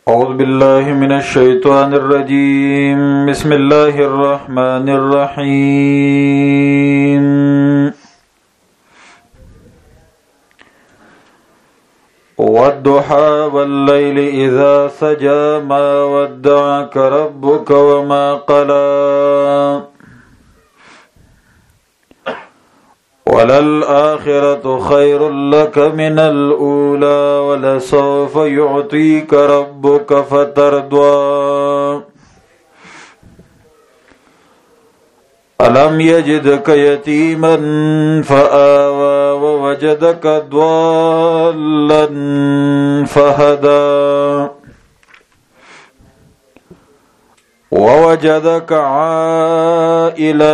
أعوذ بالله من الشيطان الرجيم بسم الله الرحمن الرحيم والضحى والليل إذا سجى ما ودعك ربك وما قلى وللآخرة خير لك من الأولى ولسوف يعطيك ربك فترضى ألم يجدك يتيما فآوى ووجدك ضالا فهدى ووجدك عائلا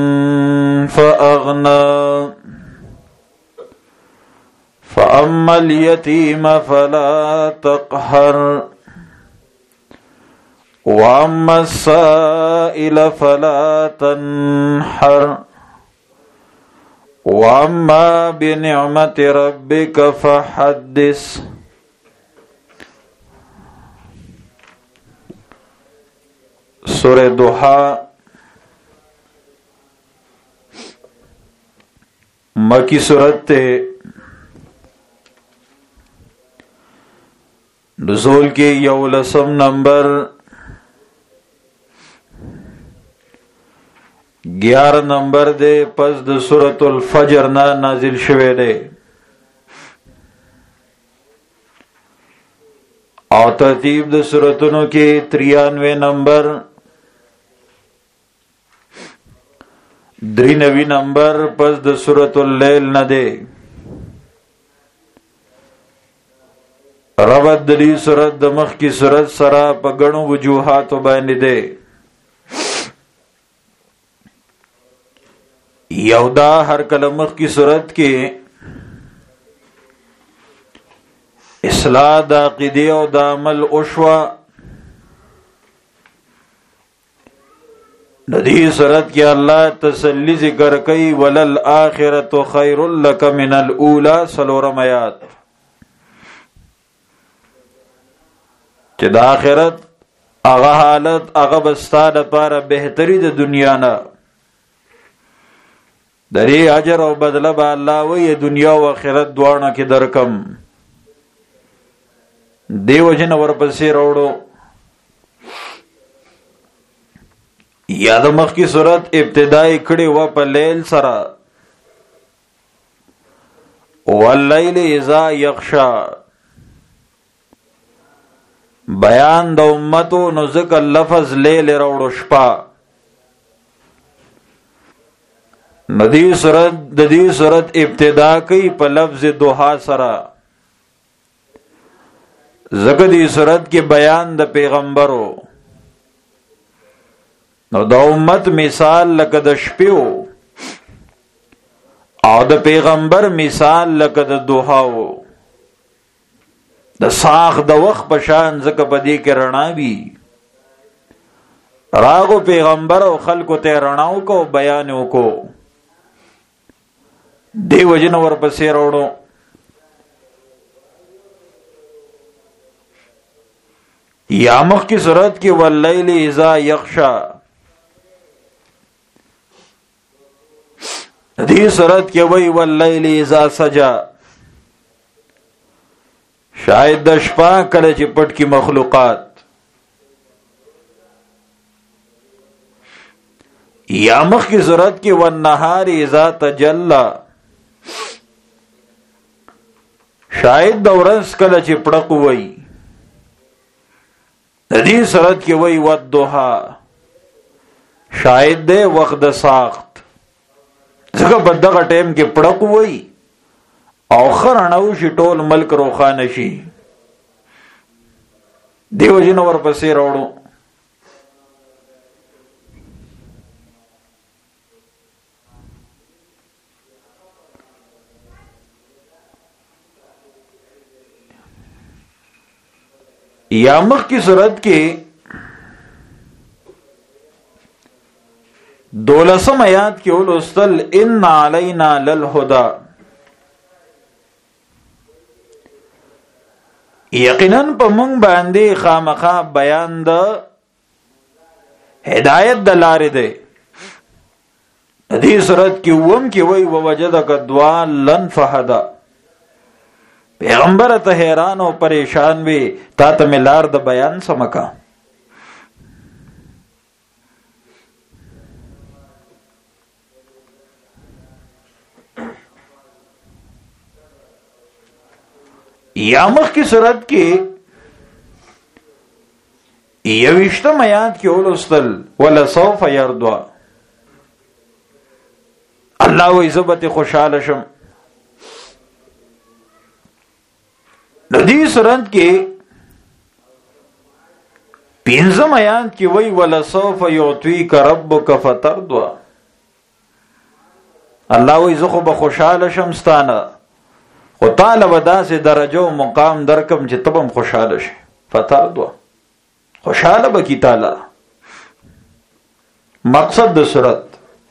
فأغنى فأما اليتيم فلا تقهر وأما السائل فلا تنحر وأما بنعمة ربك فحدث. سورة ضحى مکی سورت تے نزول کے 11 نمبر 11 نمبر دے پس د سورۃ الفجر نا نازل شوه دے او ترتیب د سورتونو کې 93 نمبر 93 نمبر پس د سورۃ اللیل نه دے ربط د دې سورۃ د مخ کی سورۃ سره په غنو وجوهات باندې دے یودا هر کله مخ کی سورۃ کې اصلاح د عقیده او د عمل اوشوا ندی سورت کی اللہ تسلی ذکر کئی وللآخرت خیر لک من الاولی سلورم آیات چه دا آخرت اغا حالت اغا بستا دا پارا بہتری دا دنیا نا دری عجر و بدل با اللہ وی دنیا و آخرت دوارنا کی درکم دیو جن ورپسی روڑو یاد مخ کی صورت ابتدائی کڑی و پا لیل سرا واللیل اذا یغشا بیان دا امتو نزک لفظ لیل روڑو شپا ندی صورت ابتدا کی پا لفظ دوحا سرا زکدی صورت کی بیان دا پیغمبرو نو دا امت مثال لکه د شپیو او د پیغمبر مثال لکه د دوحاو د ساخ د وخت پشان زکه پدی کې رڼا وی راغو پیغمبر او خلکو ته رڼاو کو بیانو کو دی وجن ور پسې وروړو یا مخ کی صورت کې واللیل اذا یغشا دی صورت کې وی واللیل اذا سجا شاید د شپه کله چې پټ کی مخلوقات یا مخ کی صورت کې والنهار اذا تجلى شاید د ورځ کله چې پړق وی د دې صورت کې وی والضحى شاید د وخت د ساخت زګه بدغه ټیم کې پړق وای او خرناو شي ټول ملک روخانه شي دیو جن ور پسې راوړو یا مخ کی صورت کې 12 آیات کې ولوستل ان علینا للهدى یقینا په مونږ باندې خامخا بیان د هدایت د لارې دی. دې صورت کې ووم کې وای ووجدک ضالن فهدى، پیغمبر ته حیران او پریشان وي تا ته ملار د بیان سمکا. یا مخ کی صورت کې یوشتم آیات کې ولستل ولا سوف يرضى، الله وی زبت خوشاله شم. ندی صورت کې پنځم آیات کې وی ولا سوف يعطيك ربك فترضى، الله وی زه خو به خوشاله شم ستانه خو تعالی ودا سي درجه او مقام درکم چې تبم خوشاله شي. فترضى خوشاله بکی تعالی. مقصد د صورت،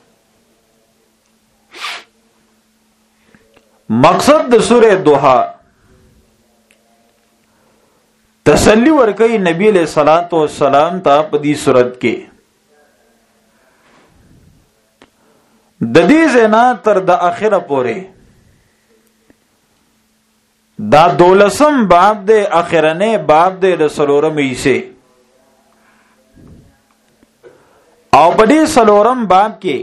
مقصد د سورہ دوحا تسلی ورکړي نبی علیہ الصلوۃ والسلام ته په دې صورت کې. د دې زنا تر د اخره پورې دا 12م باب دے اخرنه باب دے د سلورم ایسه، او په دې سلورم باب کې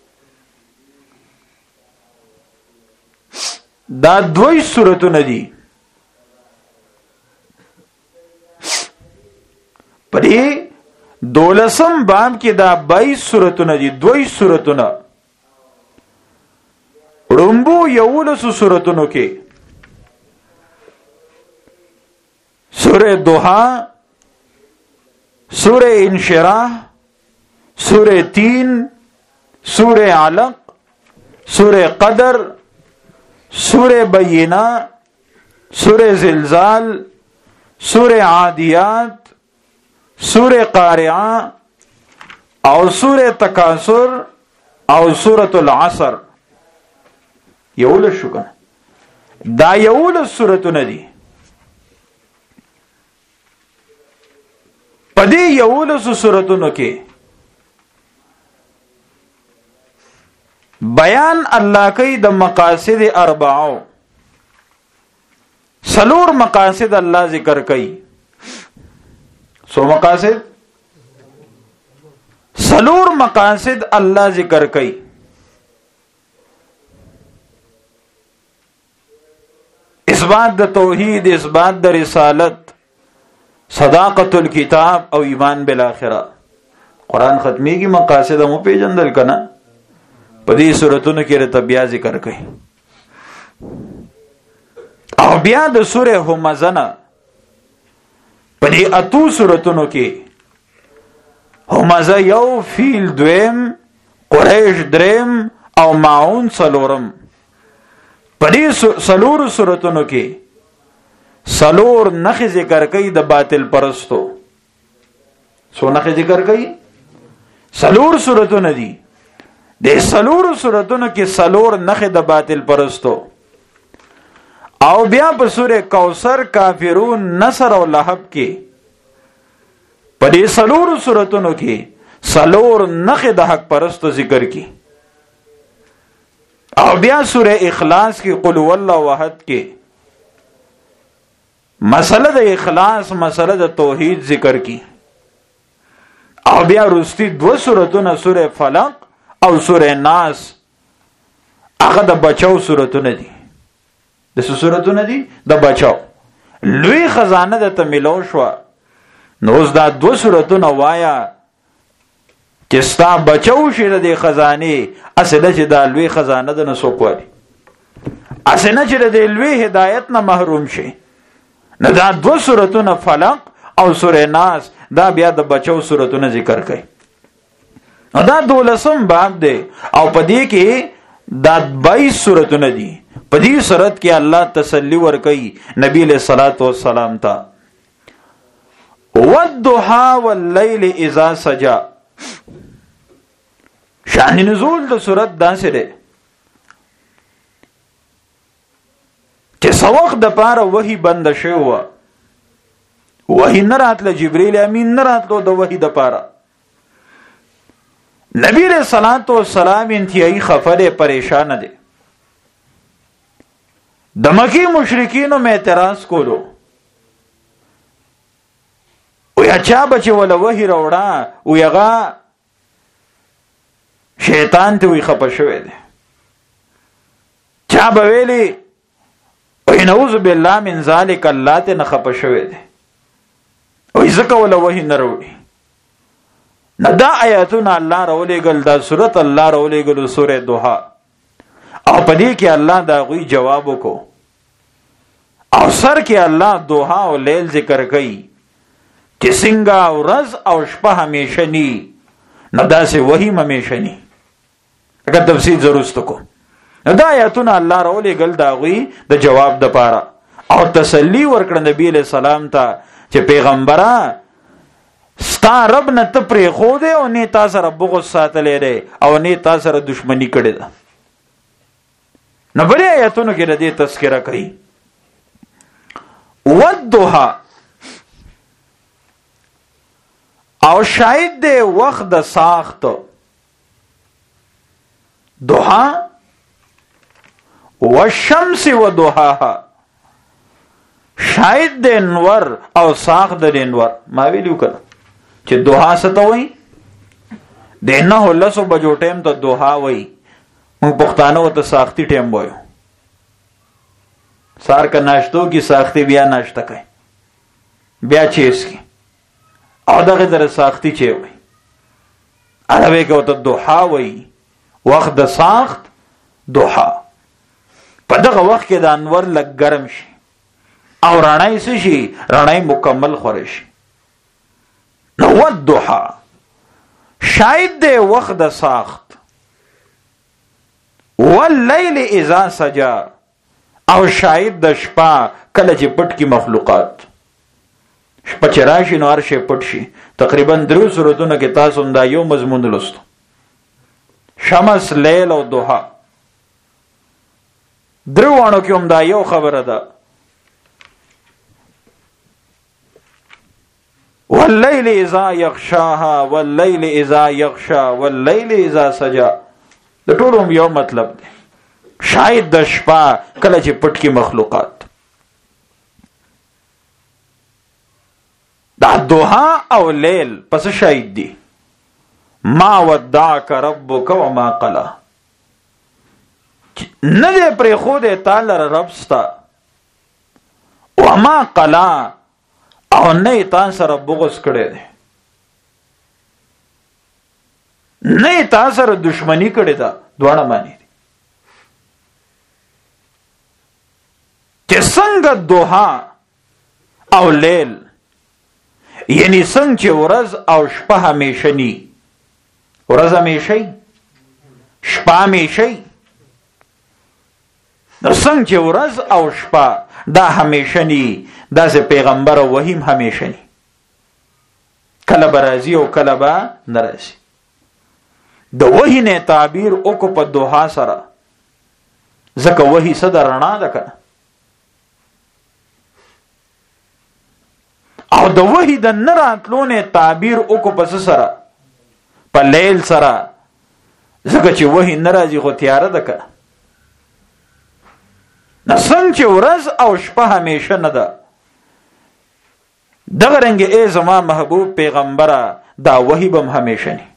دا دوی سورتونه دي. په دې 12م باب کې دا 22 سورتونه دي. دوی سورتونه رومبو یولس سورتونو کې سورہ دوحا، سورہ انشراح، سورہ تین، سورہ علق، سورہ قدر، سورہ بینہ، سورہ زلزال، سورہ عادیات، سورہ قارعہ او سورہ تکاثر او سورۃ العصر. یولس شو کنه دا یولس سورتونه دي. پدې یولس سورتونو کې بیان الله کوي د مقاصد اربعو. سلور مقاصد الله ذکر کوي. سو مقاصد سلور مقاصد الله ذکر کوي. اثبات د توحید، اثبات د رسالت، صداقت الکتاب او ایمان بالآخرہ. قرآن ختمی کی مقاصد مو پیجندل کنا په دې سورتونو کې رته بیا ذکر کړي. او بیا د سوره همزه په دې اتو سورتونو کې همزه یو، فیل دویم، قریش دریم او ماعون سلورم. په دې سلور سورتونو کې سلور نخ ذکر کئی د باطل پرستو. سو نخ ذکر کئی سلور سورتون دی. د سلور سورتون کې سلور نخ د باطل پرستو. او بیا په سورہ کوثر، کافرون، نصر او لهب کې په دې سلور سورتونو کې سلور نخ د حق پرستو ذکر کی. او بیا سورہ اخلاص کې قل هو الله احد کې مسئلہ د اخلاص، مسئلہ د توحید ذکر کی. او بیا رستی دو سورتونه سورہ فلق او سورہ ناس هغه د بچاو سورتونه دي. د سورتونه دي د بچاو. لوی خزانه د تملو شو. نو دا دو سورتونه وایا چې ستا بچاو شي د خزانه. اسنه چې دا لوی خزانه د نسوکوالي، اسنه چې د لوی هدایت نه محروم شي. نو دا دو سورتونه فلق او سورہ ناس دا بیا د بچو سورتونه ذکر کوي. دا 12م باب دی او پدې کې دا 22 سورتونه دي. پدې سورت کې الله تسلی ورکړي نبی علیہ الصلوۃ والسلام ته. والضحى والليل اذا سجى. شان نزول د سورت داسې ده چې سوق د پاره وحی بند شوی و وحی نه راتله، جبرئیل امین نه راتلو د وحی د پاره. نبی علیہ الصلوۃ والسلام انتهایی خفه دی، پریشان دی. د مکی مشرکینو مې اعتراض کولو، ویا چا بچ ولا وحی راوړه، ویغه شیطان ته وی خپه شوی دی. چا به ویلی وی نعوذ بالله من ذلک، الله ته نه خپه شوی دی، وی زکه ولا وحی نه راوړي. نه دا آیاتونه الله راولېږل، دا سورت الله راولېږل، سوره دوحا، او په دې کې الله دا غوي جواب وکړو. او سر کې الله دوحا او لیل ذکر کوي چې څنګه ورځ او شپه همیشه ني، نه داسې وحی همیشه ني. اگر تفصیل ضرورت کو، نو دا آیاتونه الله راولېږل دا غوي د جواب د پاره، او تسلی ورکړه نبی علیہ السلام ته چې پیغمبره ستا رب نه ته پرې خو دی، او نه تا سره بغض ساتلی دی، او نه تا سره دشمنی کړې ده. نو بلې آیاتونو کې د دې تذکره کوي. والضحى، او شاید دی وخت د ساخت. ضحى والشمس وضحاها، شاید د انور او ساخت د انور. ما ویلو کړه چې دوحا څه ته وایي؟ د 9 بجو ټیم ته دوحا وایي. موږ پښتانه ورته ساختي ټیم وایو. سار کا ناشتو کی ساختي، بیا ناشته کوي، بیا چیس کی، او دغه در ساختي چی وایي. عربی کې ورته دوحا وایي، وخت د ساخت دوحا. په دغه وخت کې د انور لږ ګرم شي او رڼای څه شي، رڼای مکمل خوري شي. نو والضحى، شاید دی وخت د ساخت. واللیل اذا سجا، او شاید د شپه کله چې پټ کی مخلوقات. شپه چې راشي نو هر شی پټ شي. تقریبا 3 سورتونو کې تاسو دا یو مضمون لوستو، شمس، لیل او ضحى. دروانو کې هم دا یو خبره ده. واللیل اذا یغشاها واللیل اذا یغشا واللیل اذا سجا. د ټولو یو مطلب دی، شاید د شپه کله چې پټ کی مخلوقات. دا ضحى او لیل پس شاید دی. ما ودعک ربک وما قلا، نه دې پرې خو دې تعالی رب ستا، وما قلا، او نه تا سره بغض کړی دی، نه تا سره دشمنی کړی ده. دواړه معنی دي چې څنګه ضحى او لیل، یعنی څنګه چې ورځ او شپه همیشه ني. ورځ همیشه، شپه همیشه. نو څنګه چې ورځ او شپه دا همیشه ني، داسې پیغمبر او وحی همیشه ني. کله به راځي او کله به نه راځي. د وحی نه تعبیر وکړو په ضحى سره، ځکه وحی څه د رڼا ده کنه. او د وحی د نه راتلو نه تعبیر وکړو په څه سره؟ په لیل سره، ځکه چې وحی نه راځي خو تیاره ده کنه. نه څنګه چې ورځ او شپه همیشه نه ده، دغه رنګ ای زما محبوب پیغمبره دا وحی بم همیشه ني.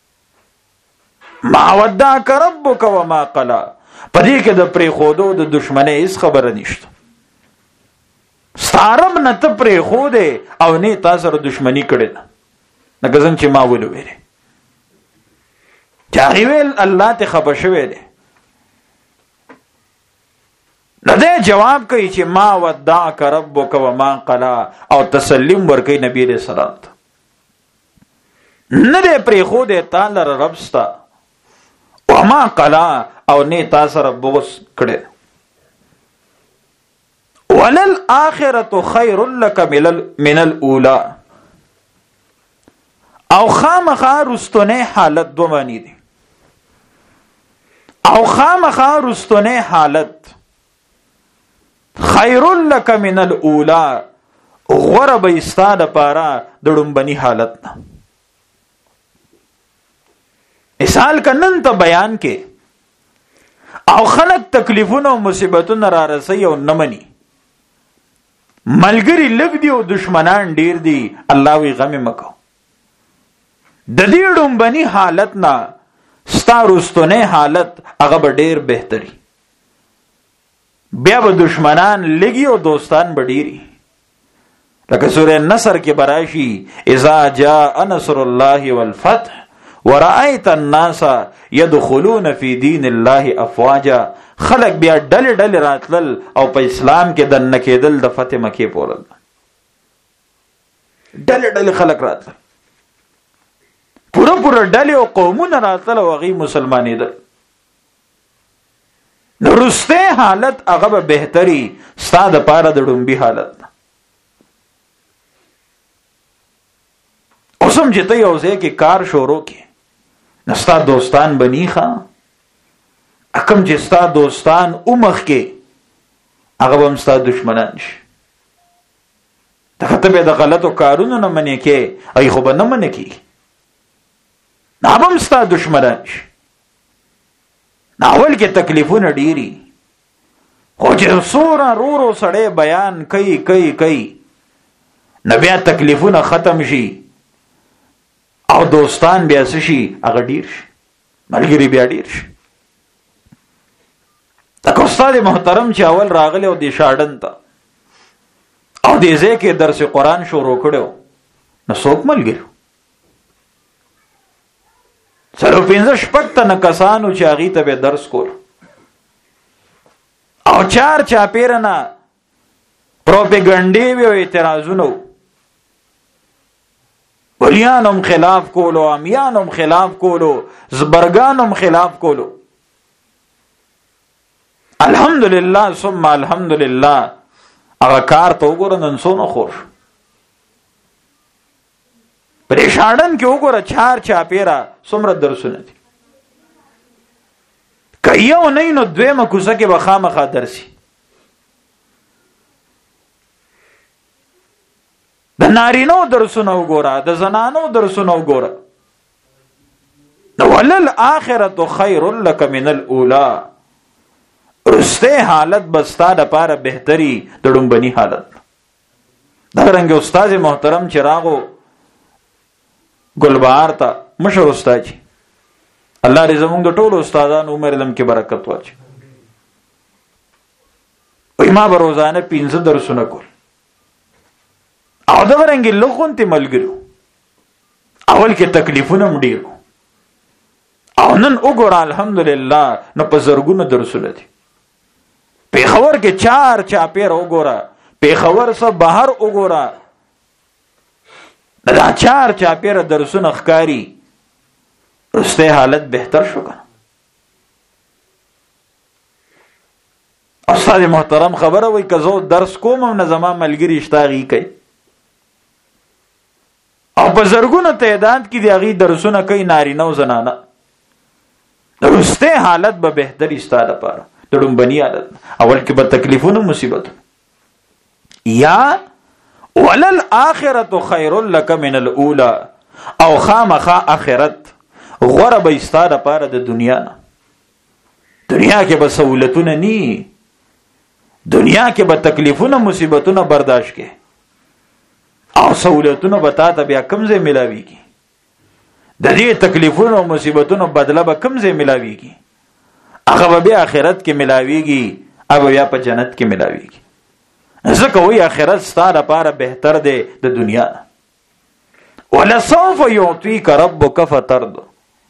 ما ودعک ربک وما قلا، پدې کې د پرې خودو د دشمنی هیڅ خبره نشته. ستارم نه ته پرې خو دی او نه تا سره دشمنی کړې ده. لکه څنګه چې ما ویلې چې هغه ویل الله ته خبر شوی دی. نو دې جواب کوي چې ما ودعک ربک وما قلا، او تسلیم ورکوي نبی علیہ السلام ته. نه دې پرې خو دی تعالی رب ستا، وما قلا، او نه تا سره بغض کړي. وللآخرة خیر لک من الاولى، او خامخا رستونه حالت دو معنی دي. او خامخا رستونه حالت خیر لک من الاولى، غوره به ستا دپاره د ډومبني حالت نه. مثال که نن ته بیان کې او خلق تکلیفونه او مصیبتونه را رسي او نه مني، ملګری لږ دي او دشمنان ډیر دي، الله وی غم مکو. د دې ډومبني حالت نه ستا رستونه حالت هغه به ډیر بهتري، بیا به دشمنان لګي او دوستان به ډیری. لکه سورہ نصر کې براشي اذا جاء نصر الله والفتح ورأيت الناس يدخلون في دين الله افواجا. خلق بیا ډل ډل راتلل او په اسلام کې دنه کېدل د فتح مکه پورل، ډل ډل خلق راتلل، پورا ډل او قومونه راتلل او غي مسلمانېدل. نو رسته حالت هغه به بهتري ستا د پاره د ډومبي حالت. اوسم چې ته یو ځای کې کار شروع کې نستا دوستان بنی ښا، اکم چې ستا دوستان اومخ کې هغه به هم ستا دشمنان شي. ته به د غلطو کارونو نه منې کې ای خو به نه منې کې، نه به هم ستا دشمنان شي. اول کې تکلیفونه ډیری، خو چې سوره رورو سړی بیان کوي نه بیا تکلیفونه ختم شي او دوستان بیا شي هغه ډیر شي، ملګری بیا ډیر شي. تک استاد محترم چې اول راغلی او د شاډن ته او د ځای کې درس قرآن شروع کړو نو څوک ملګری سره 15 تنه کسانو چې هغه ته به درس کول او چار چاپیرنه پروپاګاندا وی او اعتراضونه، ولیانم خلاف کولو، امیانم خلاف کولو، زبرگانم خلاف کولو. الحمدلله ثم الحمدلله هغه کار ته وګوره نن څونه خوش پریشانن کې وګوره چار چاپیرا څومره درسونه دي. کایو نه نو دویمه کوزه کې به خامخا درسي. د نارینو درسونه وګوره، د زنانو درسونه وګوره. ولل اخرت خیر لک من الاولى. رسته حالت بستا د پاره بهتري د ډومبني حالت. دا رنګ استاد محترم چراغو ګلبهار ته مشر استاد جی، الله دې زموږ د ټولو استادانو عمر دم کې برکت واچي. وای ما به روزانه 15 درسونه کول او دا رنګ لغونته ملګرو. اول کې تکلیفونه مډیر او نن وګوره الحمدلله نو په زرګونو درسونه دي. پیښور کې چار چاپیر وګوره، پیښور څخه بهر وګوره، دا چار چاپیر درسونه ښکاری. رسته حالت بهتر شو کنه. استاد محترم خبره وای کزو درس کوم نه زما ملګری اشتاغي کوي او په زرګونو تعداد کې دی غي درسونه کوي نارینه او زنانه. رسته حالت به بهتري ستاده پاره د ډومبني حالت. اول کې به تکلیفونه مصیبت یا ولل اخرت خیر لک من الاولى او خامخ اخرت غره به ستاده پاره د دنیا نه. دنیا کې به سہولتونه ني، دنیا کې به تکلیفونه مصیبتونه برداشت کې او سہولتونه به تا ته بیا کم ځای ملاويږي. د دې تکلیفونو او مصیبتونو بدله به کم ځای ملاويږي، هغه به بیا آخرت کې ملاويږي او بیا په جنت کې ملاويږي. ځکه وی آخرت ستاره لپاره بهتر دی د دنیا. ولسوف يعطيك ربك فترضى.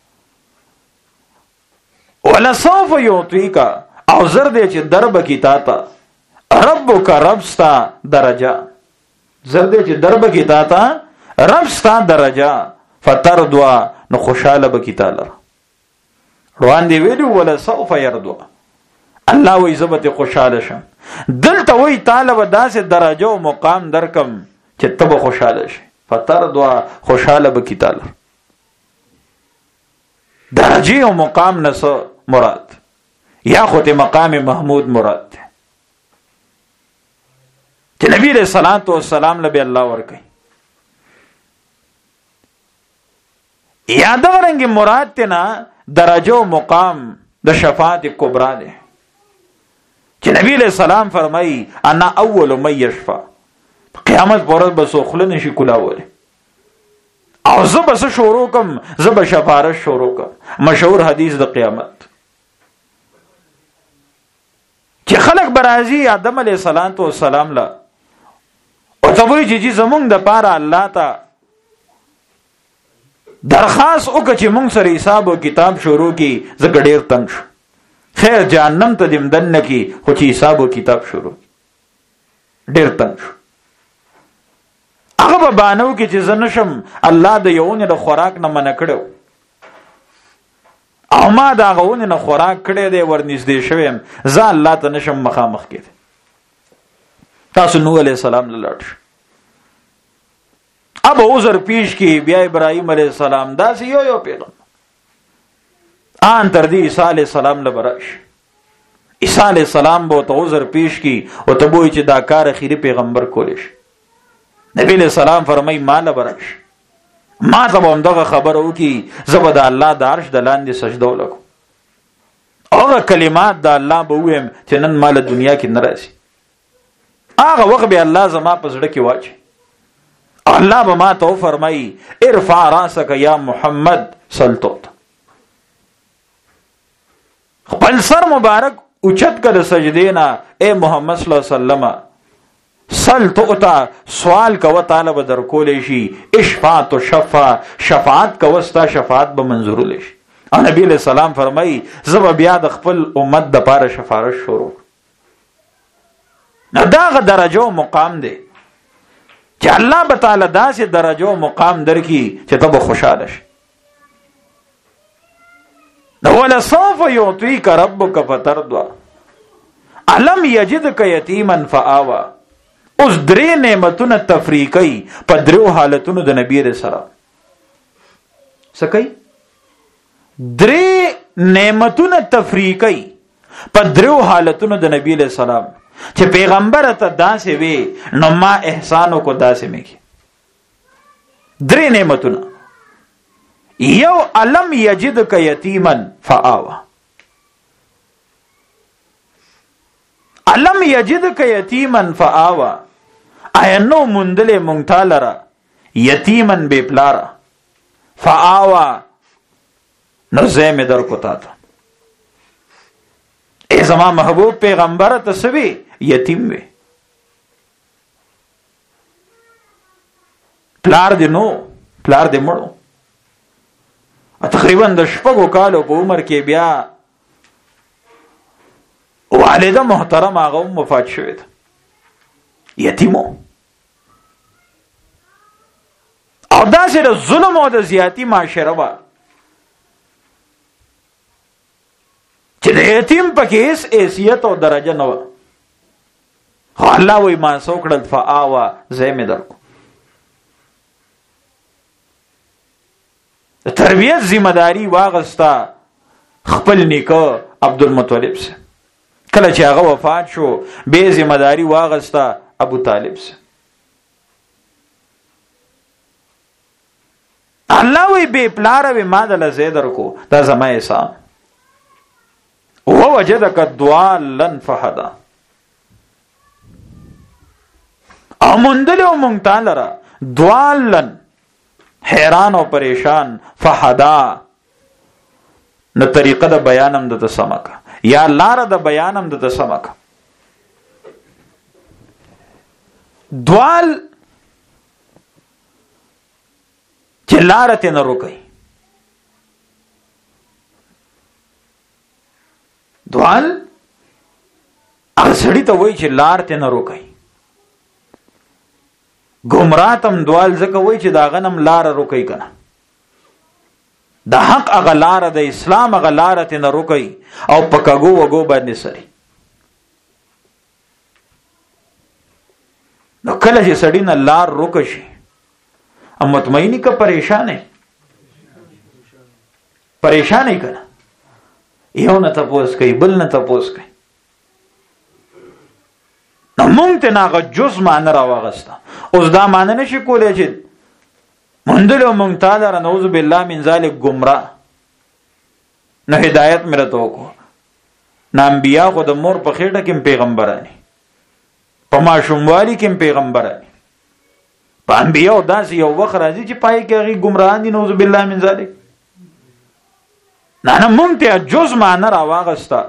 ولسوف يعطيك او زر دې چې درب کی تا ته ربک رب ستا درجه، زر دې چې درب کی تا ته رب ستا درجه فترضى نو خوشاله بکی تعالی روان دی ویلو ولا سوف يرضى. الله وی زبت خوشاله شم. دلته وی تعالی و داسې درجه او مقام درکم چې تب خوشاله شي. فترضى خوشاله بکی تعالی. درجه او مقام نسو مراد یا خود مقام محمود مراد ده. چې نبی علیہ الصلوۃ والسلام لبی الله ورکي. یاد ورنګي مراد تینا درجه او مقام د شفاعت کبرا ده چې نبی علیہ السلام فرمایي انا اول من یشفع. قیامت پرځ بسو خلنه شي کولاوله او زه بس شروع کوم، زه به شفاعت شروع کوم. مشهور حدیث د قیامت چې خلق برازي آدم علیہ السلام لا او تبوی چې زمونږ د پاره الله ته درخواست وکړه چې مونږ سره حساب او کتاب شروع کی. زګ ډیر تنگ شو، خیر جهنم ته دم دن کی، خو چې حساب او کتاب شروع ډیر تنگ شو. هغه به بانو کې چې زنشم الله د یوونه د خوراک نه منع کړو او ما دا غوونه نه خوراک کړی دی ورنږدې شوم، زه الله ته نشم مخامخ کېد. تاسو نوح علیہ السلام لاړ اب عذر پیش کی، بیا ابراہیم علیہ السلام دا سی یو پیغمبر آن تر دی عیسیٰ علیہ السلام لبرش. عیسیٰ علیہ السلام بو تو عذر پیش کی او تبوی چې دا کار اخیری پیغمبر کولش. نبی علیہ السلام فرمای ما لبرش، ما ته هم دغه خبر او کی زبد الله د عرش د لاندې سجده وکړو. هغه کلمات د الله به ویم چې نن مال دنیا کې ناراضي. هغه وخت به الله زما په زړه کې واچي. الله به ما ته فرمایي ارفع راسك یا محمد سلطت. خپل سر مبارک اوچت کړه سجدې نه، اے محمد صلی الله علیه وسلم سلطت سوال کو تعالی به در کولې شي. اشفاعت و شفاعت کو استا شفاعت به منظور لشي. او نبی علیہ السلام فرمایي زب بیا د خپل امت د پاره شفاعت شروع. نه داغه درجه او مقام دی چې الله به تعالی داسې درجه او مقام درکې چې ته به خوشاله شې. نو ولسوف یعطیک ربک فترضى الم یجدک یتیما فآوى. اوس درې نعمتونه تفریقی په درو حالتونو د نبی رسول الله سکی. درې نعمتونه تفریقی په درو حالتونو د نبی علیہ السلام چې پیغمبر ته داسې وي نو ما احسانو کو داسې میږي. درې نعمتونه، یو علم یجدک یتیما فآوى. علم یجدک یتیما فآوى اینو مندل مونتالرا یتیمن بے پلارا فآوى نو زیم در کتا تا. اے زمان محبوب پیغمبر تسوی یتیم وی، پلار دی نو، پلار دی مړو. تقریبا د شپږو کالو په عمر کې بیا والده محترم هغه وفات شوې ده، یتیمو. او داسې د ظلم او د زیاتی معاشره وه چې د یتیم پکې هیڅ حیثیت او درجه نه وه. خو الله وایي ما څه وکړل فآوى زه مې درکړو. د تربیت ذمہ داری واغستا خپل نیکه عبدالمطلب سے. کله چې هغه وفات شو به ذمہ داری واغستا ابو طالب سے. الله وی به پلار وی ما دل زیدر کو دا زما احسان. ووجدک ضالا فهدى. امندل او مونږ را ضالن حیران او پریشان فهدى. نو طریقه د بیانم د تسمک یا لار د بیانم د تسمک. دوال چې لار ته نه روکي. دوال هغه سړی ته وایي چې لار ته نه روکي. گمراتم دوال ځکه وایي چې دا غنم لار روکي کنه. د حق هغه لار د اسلام هغه لار ته نه روکي او پکګو وګو باندې سړي. نو کله چې سړی نه لار روک شي ام مطمئنی کا پریشان ہے، پریشان ہے کنا. یو نه تپوس کوي بل نه تپوس کوي. نو مونږ ته ناغه جز معنی راوغسته. اوس دا معنی نشي کولای چې مندلو مونږ تعالی نعوذ بالله من ذلک گمراه نه هدایت مې راته وکړو. نه انبیا خو د مور په خېټه کې پیغمبرانی، په ماشوموالي کې پیغمبرانی، په انبیا داسې یو وخت راځي چې پای کې هغه گمراهان دي نعوذ بالله من ذلک. نه مونږ ته جز معنی راوغسته.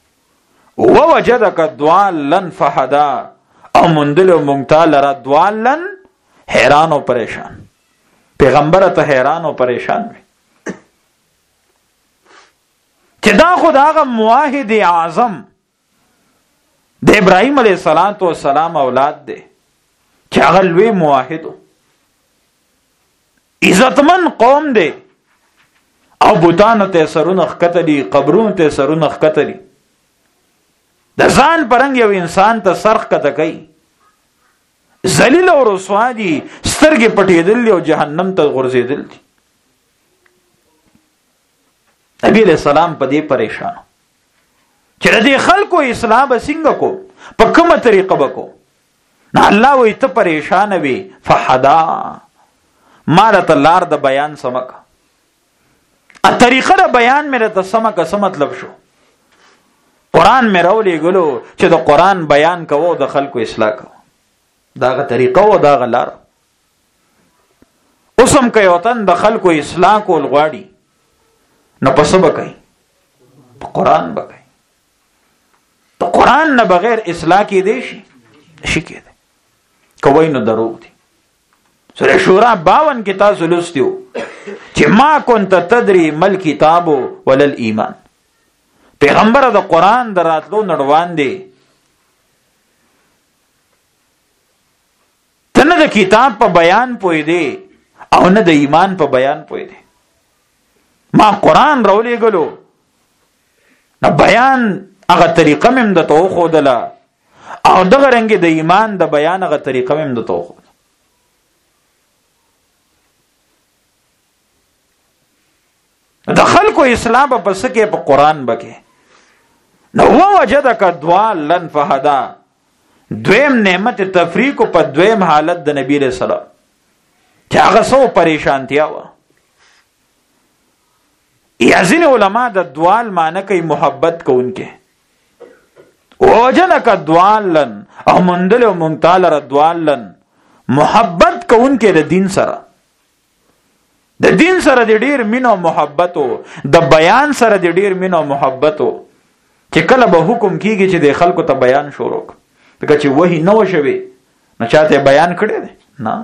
ووجدک ضالا فهدا، او مندلو مونږ تعالی را ضالا حیران او پریشان. پیغمبر ته حیران او پریشان وي چې دا خدای موحد اعظم د ابراهیم علیه السلام اولاد دی، چې هغه لوی موحد عزتمن قوم دی، او بوتانو ته سرونه ښکتلي، قبرونو ته سرونه ښکتلي، د ځان پرنګ یو انسان ته سر ښکته کوي، ذلیل او رسوا دي، سترګې پټېدل او جهنم ته غورځېدل دي. نبی علیہ السلام په دې پریشان چې د دې خلکو اصلاح به څنګه کو، په کومه طریقه به کو. نه الله وایي ته پریشان وي، فهدا مال ته لار د بیان سمک، ا طریقه د بیان مې ته سمک. څه مطلب شو؟ قرآن مې راولېږلو چې د قرآن بیان کوو، د خلکو اصلاح کوو، داغه طریقه او داغه لار. اوسم کوي وطن د خلکو اصلاح کول غواړي، نو پس به کوي په قرآن به کوي. د قرآن نه بغیر اصلاح کې دی شي کېده کوي نو دروغ دي. سورہ شورا 52 کې تاسو لوستیو چې ما كنت تدري مل کتاب ولل ایمان. پیغمبر د قرآن دراتلو نړوان دی، تنه د کتاب په بیان پوي دی او نه د ایمان په بیان پوي دی. ما قرآن راولېږلو، نه بیان هغه طریقه مې د تو خودله، او دغه رنګ د ایمان د بیان هغه طریقه مې د تو خود. د خلکو اصلاح په پس کې په قرآن بکې. نو وجدک ضالا فهدا، دویم نعمت تفریق په دویم حالت د نبی رسول الله چې هغه سو پریشانتیا و. یازین علماء د دوال معنی کوي محبت کوونکې. وجدک ضالا، او مندل او مونتال ر ضالا محبت کوونکې د دین سره، د دین سره د ډیر مینه او محبت، د بیان سره د ډیر مینه او محبت، چې کله به حکم کیږي چې د خلکو ته بیان شروع کړي، دغه چې وਹੀ نو شوي نو چاته بیان کړي دي نه.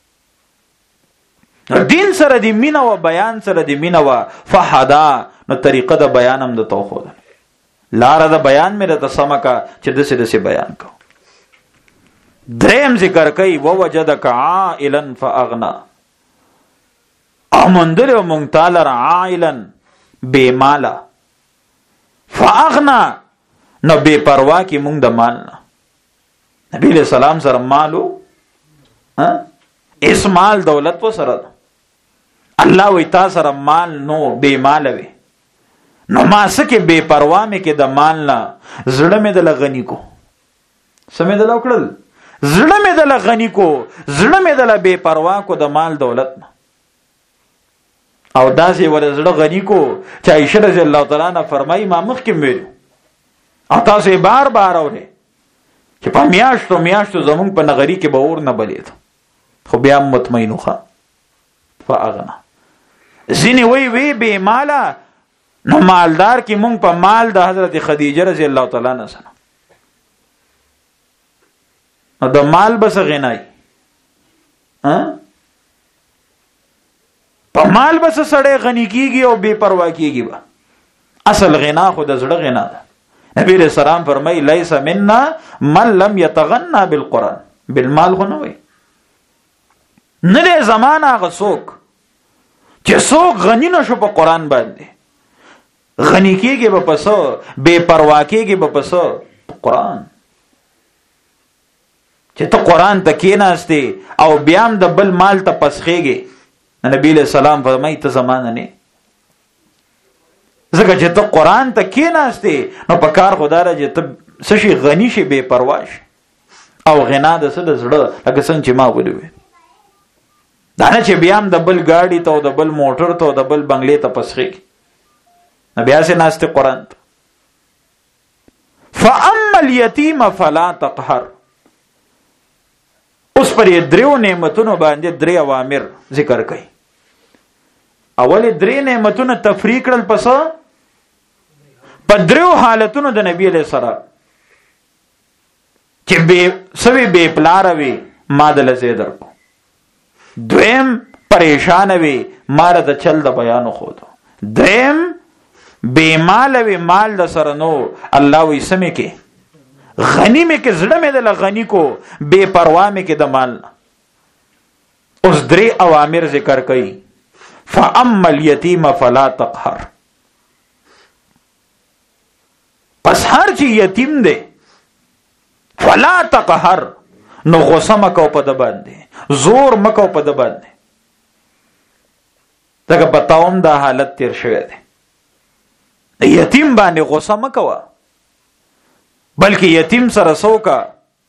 دین سره د مینه او بیان سره د مینه او فهدا، نو طریقه د بیان هم د توخود، لار د بیان مې د سمکا چې د سې بیان کو. دریم ذکر کوي ووجدک عائلا فاغنا، امندل او مونتال عائلا بے مالا، فاغنا نو بے پروا کی مونږ د مال نه. نبی علیہ السلام سره مالو اس مال دولت و سره الله وی تا سره مال نو بے مال وی، نو ما سکه بے پروا مې کې د مال نه زړه مې د لغنی کو، سمې د لوکړل زړه مې د لغنی کو، زړه مې د بے پروا کو د مال دولت نه. او داسې ول زړه غنی کو چې عائشہ رضی الله تعالی عنها فرمایي ما مخکې ویل او تاسو بار بار اورئ چې په میاشتو زمونږ په نغری کې به اور نه بلید، خو بیا مطمئنو ښه فاغنا. ځینې وی بې مالا، نو مالدار کې مونږ په مال د حضرت خدیجه رضی الله تعالی عنها سره، نو د مال بس غنای په مال بس سړی غنی کیږي او بے پروا کیږي. با اصل غنا خو د زړه غنا ده. نبی علیہ السلام فرمای لیس منا من لم يتغنى بالقران، بالمال خو نه وي. نه له زمانہ غسوک چې څوک غنی نشو په قران باندې، غنی کیږي په پسو، بے پروا کیږي په پسو قران. چې ته قران ته کېناستې او بیا هم د بل مال ته پسخېږي، نبی علیہ السلام فرمای ته زمانہ نه، ځکه چې ته قران ته کېناستې نو په کار خدا را چې ته سشي غنی شي بے پروا شي. او غنا د څه د زړه، لکه څنګه چې ما ویلي دا نه چې بیا هم د بل ګاډي ته او د بل موټر ته او د بل بنگلې ته پسخې نه بیا سې ناسته قرآن ته. فاما الیتیم فلا تقهر. اوس پر دریو نعمتونو باندې درې اوامر ذکر کړي. اول درې نعمتونه تفریق کړل، پس په دریو حالتونو د نبی علیہ السلام چې به سوي به پلار وي ما د لزه درکو، دویم پریشان وي مال د چل د بیان خو دو، دریم بے مال وی مال د سره نو الله وی سمې کې غنی مې کې زړه مې د غنی کو بے پروا مې کې د مال. اوس درې اوامر ذکر کړي. فاما الیتیم فلا تقهر. پس هر چې یتیم دی فلا تقهر، نو غصه مکو په د باندې، زور مکو په د باندې. دغه بتاوم دا حالت تیر شوی دی. یتیم باندې غصه مکوه، بلکې یتیم سره سوکا،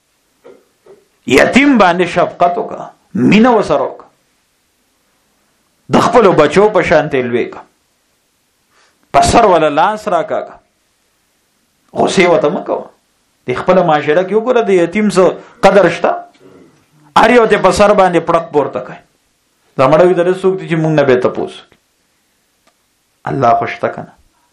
یتیم باندې شفقت وکا، مینه وسره وکا، د خپل بچو په شان تلوي کا، پسر ولا لاس راکا، غصه وته مکوه. د خپل معاشره کې وګوره د یتیم سره قدر شته، هر یو ته پسر باندې پړق پورته کوي. دا مړوي در څوک چې مونږ نه به تاسو الله خوشته کنه.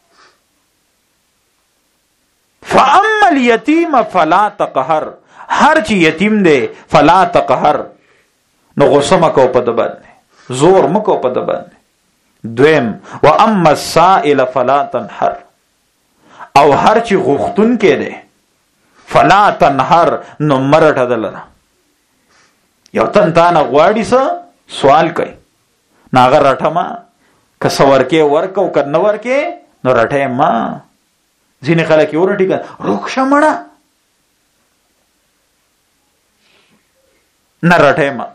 فاما الیتیم فلا تقهر. هر چې یتیم دی فلا تقهر، نو غصه مکو په د باندې، زور مکو په د باندې. دویم واما السائل فلا تنحر. او هر چې غوښتون کې دی فلا تنحر، نو مرټه دلره. یو تن تا نه غواړي څه سوال کوي، ناغه رټما کسه ورکه ورکو کنه ورکه نو رټه ما. ځینې خلک یې ورټي کړه روښه مړه نه رټه ما.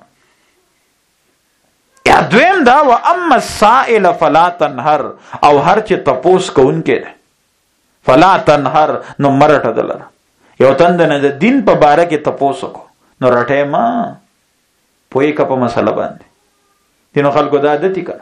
یا دویم دا واما السائل فلا تنحر. او هر چې تپوس کوونکې ده فلا تنحر، نو مرټه دلره. یو تند نه د دین په باره کې تپوس کو نو رټه ما پوي کا په مسله باندې. دینو خلکو دا عادت کړه،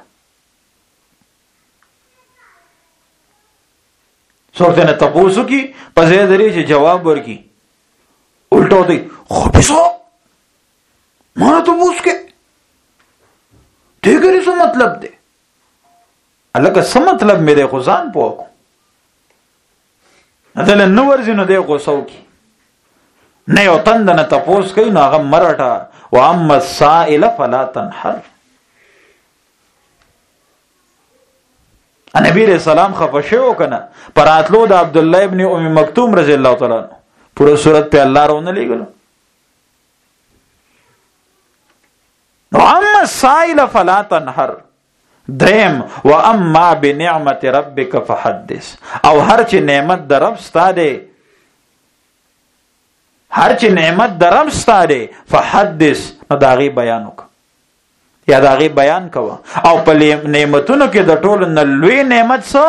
څوک نه تپوسو کی په ځای درې چې جواب ورکي الټو دی خو بيسو ما ته پوس کې دغه څه مطلب دی. الګا څه مطلب مې ده خو ځان پوکو ادل نو ورزینو دی غوسو کی نه یو تند نه تپوس کوي نو هغه مرټه. واما السائل فلا تنحر. نبی علیہ السلام خفشه وکنه پراتلو د عبد الله ابن ام مکتوم رضی الله تعالی عنہ پورا صورت په الله رونه لګلو. واما السائل فلا تنحر. دریم واما بنعمت ربک فحدث. او هر چې نعمت در رب ستاده، هر چې نعمت در رب ستاده فحدث، نو داغي بیان وک یا داغي بیان کوا. او په نعمتونو کې د ټولو نه لوی نعمت څه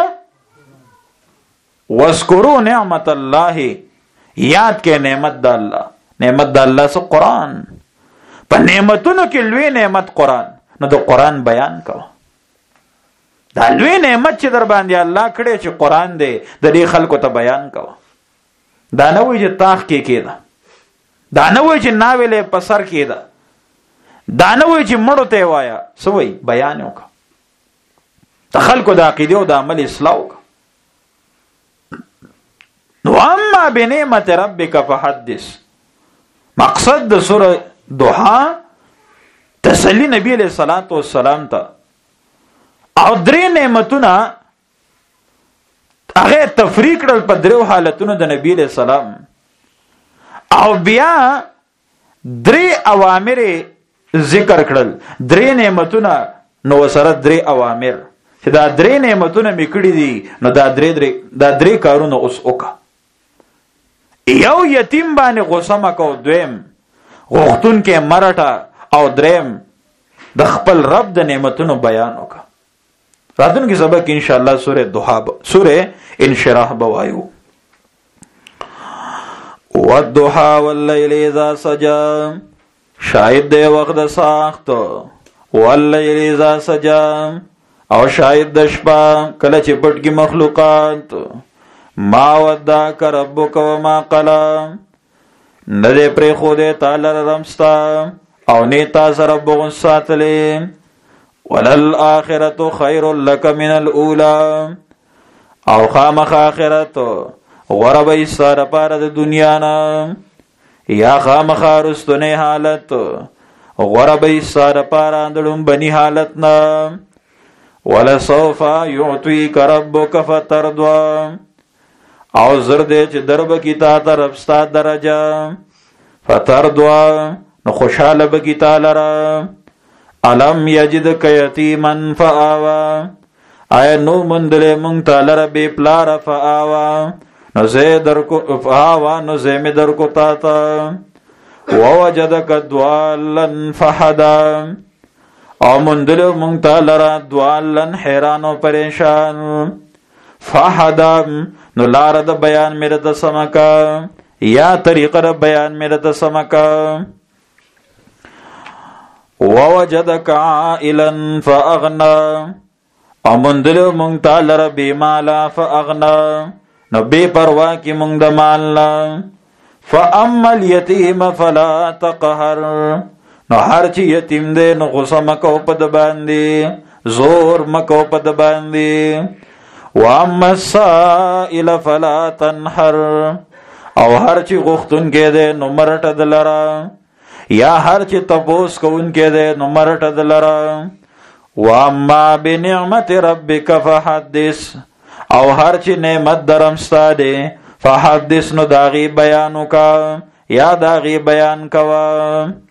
واذکروا نعمت الله. یاد کې نعمت د الله، نعمت د الله څه قرآن. په نعمتونو کې لوی نعمت قرآن، نو د قرآن بیان کوا. دا لوی نعمت چې در باندې الله کړی چې قرآن دی، د دې خلکو ته بیان کوا. دا نه وایي چې تاخ کې کېده، دا نه وایي چې ناویلې په سر کېده، دا نه وایي چې مړو ته وایا، څه وایي بیان وکړه. د خلکو د عقیدې او د عمل اصلاح وکړه. نو اما بنعمت ربک فحدث. مقصد د سوره دوحا تسلی نبی علیہ الصلوۃ والسلام ته. او درې نعمتونه هغه تفریق کړل په درو حالتونو د نبی علیہ السلام. او بیا درې اوامر ذکر کړل، درې نعمتونه نو سره درې اوامر چې دا درې نعمتونه میکړي دي، نو دا درې کارونه اوس وکړه. یو یتیم باندې غوسه مکو، دویم غوښتون کې مرټه، او دریم د خپل رب د نعمتونو بیان وکړه. راتلونکي سبق ان شاء الله سوره دوحا، سوره انشراح بوایو. والضحى واللیل اذا سجا شاید دے وقت د ساخت واللیل اذا سجا او شاید د شپه کله چې پټ کی مخلوقات ما ودعک ربک وما قلا ندے پری خوده تعالی رمستا او نیتا سره بغن ساتلی وللآخرت خیر لک من الاولی او خامخ آخرت غرب ایسار پار د دنیا نا یا خامخ رستنی حالت غرب ایسار پار اندلون بنی حالت نا ولسوف یعطیک ربک فترضا او زرده چه درب کی تا طرف ستا درجه فترضا نو خوشحال بکی تا لرا علم یجدک یتیما فآوا آیا نو مندل منگتا لرا بی پلار فآوا نو زیم در کو تاتا ووجدک دوالن فحدا او مندل منگتا لرا دوالن حیران و پریشان فحدا نو لار د بیان میرے د سمکا یا طریقه د بیان میرے د سمکا ووجدک عائلا فاغنا امندل منگتا لر بی مالا فاغنا نو بی پروا کی منگ د مالنا فاما الیتیم فلا تقهر نو هر چی یتیم دے نو غصه مکو پد باندی زور مکو پد باندی واما السائل فلا تنحر او هر چی غختن کے دے نو مرٹ دلرا یا هر چی تپوس کون کے دے نو مرٹ دلرا واما بنعمت ربک فحدث او هر چی نعمت درمستا دے فحدث نو داغی بیانو کا یا داغی بیان کوا